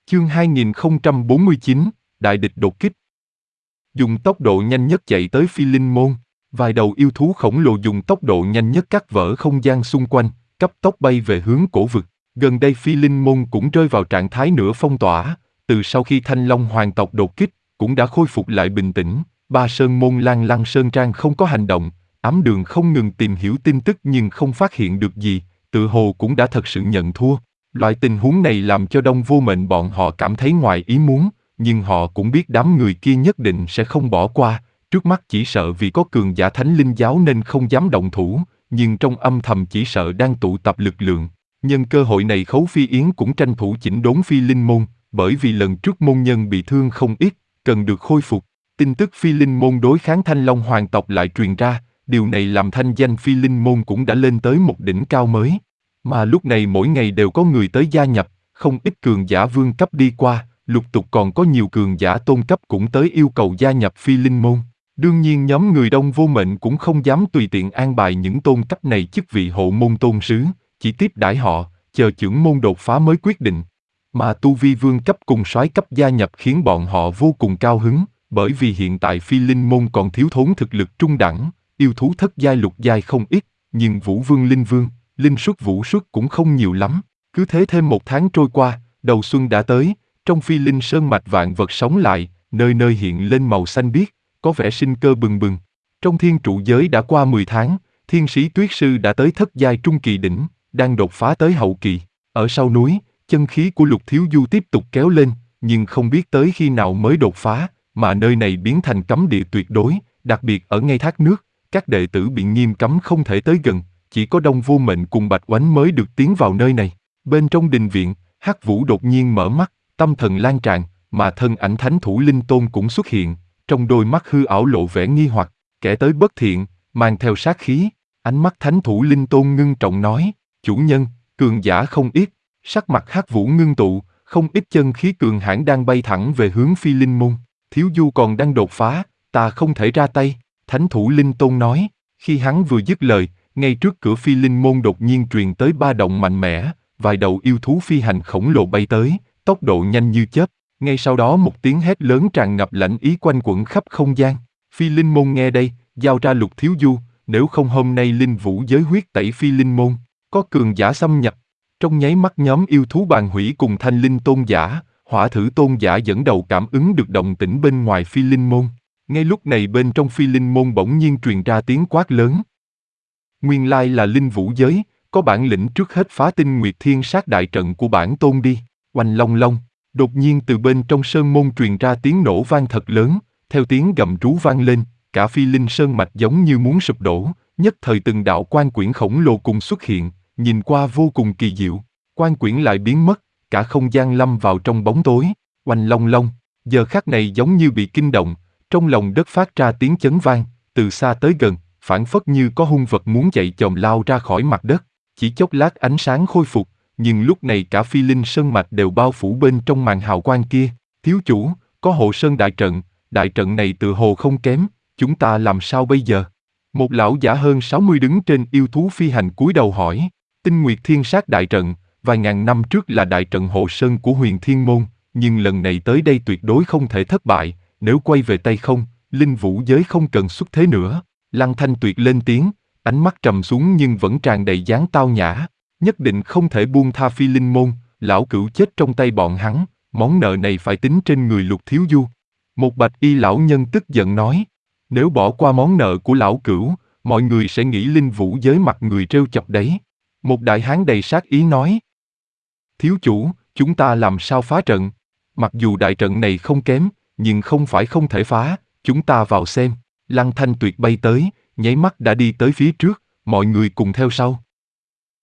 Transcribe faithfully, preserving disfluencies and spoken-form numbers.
Chương hai nghìn không trăm bốn mươi chín, Đại địch đột kích. Dùng tốc độ nhanh nhất chạy tới Phi Linh Môn, vài đầu yêu thú khổng lồ dùng tốc độ nhanh nhất cắt vỡ không gian xung quanh, cấp tốc bay về hướng cổ vực. Gần đây Phi Linh Môn cũng rơi vào trạng thái nửa phong tỏa, từ sau khi Thanh Long Hoàng tộc đột kích, cũng đã khôi phục lại bình tĩnh. Ba Sơn Môn Lan Lăng Sơn Trang không có hành động, Ám Đường không ngừng tìm hiểu tin tức nhưng không phát hiện được gì, tự hồ cũng đã thật sự nhận thua. Loại tình huống này làm cho Đông Vô Mệnh bọn họ cảm thấy ngoài ý muốn, nhưng họ cũng biết đám người kia nhất định sẽ không bỏ qua, trước mắt chỉ sợ vì có cường giả Thánh Linh giáo nên không dám động thủ, nhưng trong âm thầm chỉ sợ đang tụ tập lực lượng. Nhân cơ hội này Khấu Phi Yến cũng tranh thủ chỉnh đốn Phi Linh Môn, bởi vì lần trước môn nhân bị thương không ít, cần được khôi phục. Tin tức Phi Linh Môn đối kháng Thanh Long Hoàng tộc lại truyền ra, điều này làm thanh danh Phi Linh Môn cũng đã lên tới một đỉnh cao mới. Mà lúc này mỗi ngày đều có người tới gia nhập, không ít cường giả vương cấp đi qua, lục tục còn có nhiều cường giả tôn cấp cũng tới yêu cầu gia nhập Phi Linh Môn. Đương nhiên nhóm người Đông Vô Mệnh cũng không dám tùy tiện an bài những tôn cấp này chức vị hộ môn tôn sứ, chỉ tiếp đãi họ, chờ chưởng môn đột phá mới quyết định. Mà tu vi vương cấp cùng soái cấp gia nhập khiến bọn họ vô cùng cao hứng, bởi vì hiện tại Phi Linh Môn còn thiếu thốn thực lực trung đẳng, yêu thú thất giai lục giai không ít, nhưng Vũ Vương Linh Vương, Linh Xuất Vũ Xuất cũng không nhiều lắm. Cứ thế thêm một tháng trôi qua, đầu xuân đã tới, trong Phi Linh Sơn mạch vạn vật sống lại, nơi nơi hiện lên màu xanh biếc, có vẻ sinh cơ bừng bừng. Trong thiên trụ giới đã qua mười tháng, thiên sĩ Tuyết Sư đã tới thất giai trung kỳ đỉnh, đang đột phá tới hậu kỳ. Ở sau núi, chân khí của Lục Thiếu Du tiếp tục kéo lên, nhưng không biết tới khi nào mới đột phá, mà nơi này biến thành cấm địa tuyệt đối, đặc biệt ở ngay thác nước, các đệ tử bị nghiêm cấm không thể tới gần, chỉ có Đông Vô Mệnh cùng Bạch Oánh mới được tiến vào nơi này. Bên trong đình viện, Hắc Vũ đột nhiên mở mắt, tâm thần lan tràn, mà thân ảnh thánh thủ Linh Tôn cũng xuất hiện, trong đôi mắt hư ảo lộ vẻ nghi hoặc, kẻ tới bất thiện, mang theo sát khí. Ánh mắt thánh thủ Linh Tôn ngưng trọng nói, chủ nhân, cường giả không ít. Sắc mặt Hắc Vũ ngưng tụ, không ít chân khí cường hãn đang bay thẳng về hướng Phi Linh Môn. Thiếu Du còn đang đột phá, ta không thể ra tay, thánh thủ Linh Tôn nói. Khi hắn vừa dứt lời, ngay trước cửa Phi Linh Môn đột nhiên truyền tới ba động mạnh mẽ, vài đầu yêu thú phi hành khổng lồ bay tới, tốc độ nhanh như chớp. Ngay sau đó một tiếng hét lớn tràn ngập lãnh ý quanh quẩn khắp không gian. Phi Linh Môn nghe đây, giao ra Lục Thiếu Du, nếu không hôm nay linh vũ giới huyết tẩy Phi Linh Môn, có cường giả xâm nhập. Trong nháy mắt nhóm yêu thú bàn hủy cùng thanh linh tôn giả, hỏa thử tôn giả dẫn đầu cảm ứng được động tĩnh bên ngoài Phi Linh Môn. Ngay lúc này bên trong Phi Linh Môn bỗng nhiên truyền ra tiếng quát lớn. Nguyên lai là linh vũ giới, có bản lĩnh trước hết phá tinh Nguyệt Thiên Sát đại trận của bản tôn đi. Oanh long long, đột nhiên từ bên trong sơn môn truyền ra tiếng nổ vang thật lớn, theo tiếng gầm rú vang lên, cả Phi Linh Sơn mạch giống như muốn sụp đổ, nhất thời từng đạo quan quyển khổng lồ cùng xuất hiện, nhìn qua vô cùng kỳ diệu, quan quyển lại biến mất, cả không gian lâm vào trong bóng tối. Oanh long long, giờ khắc này giống như bị kinh động, trong lòng đất phát ra tiếng chấn vang, từ xa tới gần, phảng phất như có hung vật muốn chạy chồm lao ra khỏi mặt đất. Chỉ chốc lát ánh sáng khôi phục, nhưng lúc này cả Phi Linh Sơn mạch đều bao phủ bên trong màn hào quang kia. Thiếu chủ, có hộ sơn đại trận, đại trận này tự hồ không kém, chúng ta làm sao bây giờ? Một lão giả hơn sáu mươi đứng trên yêu thú phi hành cúi đầu hỏi. Tinh Nguyệt Thiên Sát đại trận, vài ngàn năm trước là đại trận hộ sơn của Huyền Thiên Môn, nhưng lần này tới đây tuyệt đối không thể thất bại, nếu quay về tay không, linh vũ giới không cần xuất thế nữa. Lăng Thanh Tuyệt lên tiếng, ánh mắt trầm xuống nhưng vẫn tràn đầy dáng tao nhã. Nhất định không thể buông tha Phi Linh Môn, lão cửu chết trong tay bọn hắn, món nợ này phải tính trên người Lục Thiếu Du. Một bạch y lão nhân tức giận nói, nếu bỏ qua món nợ của lão cửu, mọi người sẽ nghĩ linh vũ giới mặt người trêu chọc đấy. Một đại hán đầy sát ý nói, thiếu chủ, chúng ta làm sao phá trận? Mặc dù đại trận này không kém, nhưng không phải không thể phá, chúng ta vào xem. Lăng Thanh Tuyệt bay tới, nháy mắt đã đi tới phía trước, mọi người cùng theo sau.